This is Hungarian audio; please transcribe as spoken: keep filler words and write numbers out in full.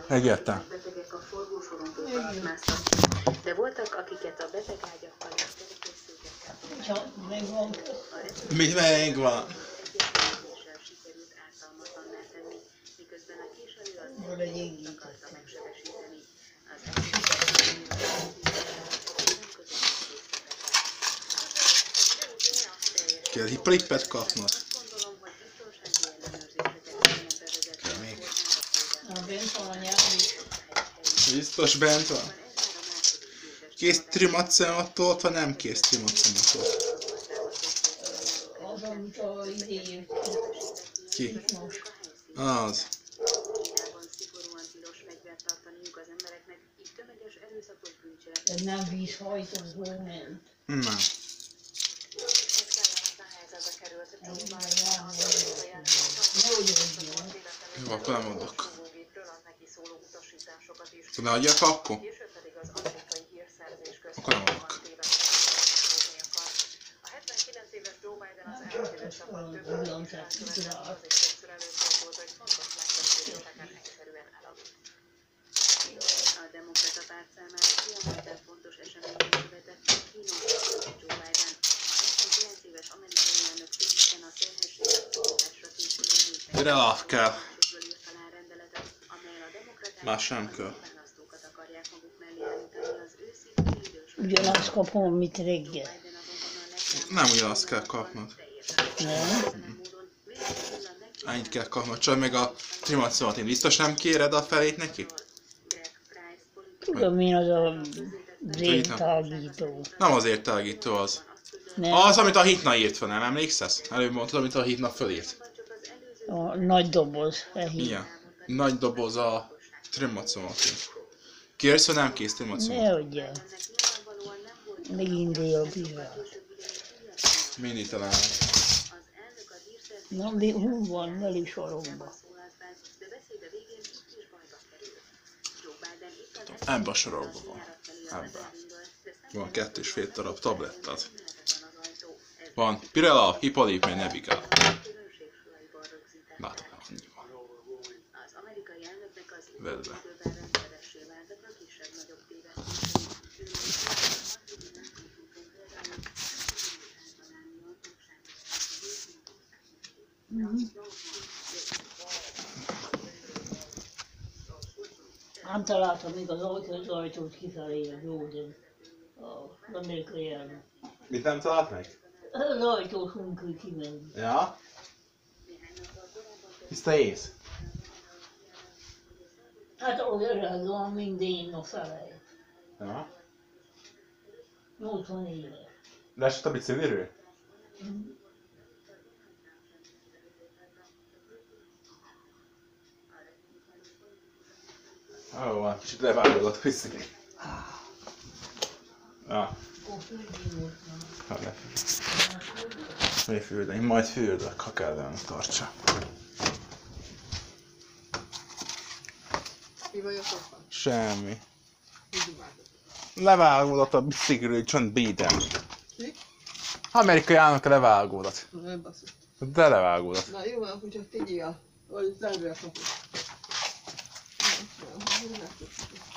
Egyáltalán. Betegek a forgósorompóban másztak, de voltak, akiket a betegágyakkal és kerekészültekkel. Csak megvan. Mit megvan? Egyetlenéssel sikerült ártalmatlanná tenni, miközben a késelő az Hol egy ingét akarta megsebesíteni. Az első Kell hippalippet kapnak. gondolom, hogy biztonsági ellenőrzéseket kellene bevezetni. Kell még. A bent van a nyelvi. Biztos bent van. Kész trimacematot, ott, ha nem kész trimacematot. Az, amit a idejét. Ki? Az. Kínában szigorúan tilos fegyvert tartaniuk az embereknek, így tömeges erőszakos bűncselekmény. Ez nem vízhajtózó ment. Nem. Nehogy adjon. Jó, akkor nem adok. Ne adjak akkor? Akkor nem adok. A hetvenkilenc éves Joe Biden az Csak ezt a villancsát kitalált. többször előfordult, hogy fontos megbeszéléseken egyszerűen elaludt. A demokrata párt számára kiemelten fontos eseménynek született kínos Joe Biden. A hetvenkilenc éves amerikai elnök pénteken a terhességet szavazásra készülő népek Relav kell. írt alá rendeletet, amellyel a demokraták Más sem kell. választókat akarják maguk mellé állítani az őszi félidős. Ugyanazt kapom, mint reggel. Biden azonban a legjobb Nem ugyanazt kell kapnod. Nem? Annyit kell kapnod, csak meg a trimacematot. Biztos nem kéred a felét neki? Tudom én, az a zéntágító. Nem azért tágító az. Nem? Az, amit a Hitna írt fel, nem emlékszesz? Előbb mondtad, amit a Hitna fölírt. A nagy doboz. Igen. Nagy doboz a trimacematot. Kérsz, vagy nem kész trimacematot? Nehogy el. Megint dél bizony. Mindig találnak. Na, mi hú van, veli soromba. Ebben a sorokban van. Ebben. Van kettő és fél darab tablettad. Van Pirela, Hipalip, meg Nebica. Látom, annyi van. Vedd be. Nem találtam még az ajtót, az ajtót kifelé a Jóden. Az amerikai elnök. Mit nem talált meg? Az ajtót hunkül kimenni. Ja? Tiszta ész? Hát ahogy öreg van, minden a fele. Ja. nyolcvan éves. Leesett a bicikliről? Ó, van, kicsit levágódott a bicikli. Ja. Hát ne fűrd. Fűrd, én majd fürdök, ha kellene tartsa. Mi vagy a sofán? Semmi. Mi dumáltok? Levágódott a bicikliről, csont Biden. Mi? Amerikai állnak levágódott. Nem basszus. De levágódott. Na jó van, hogy csak tegyél, vagy zárd be a kaput. Nem, nem, nem, nem, nem, nem.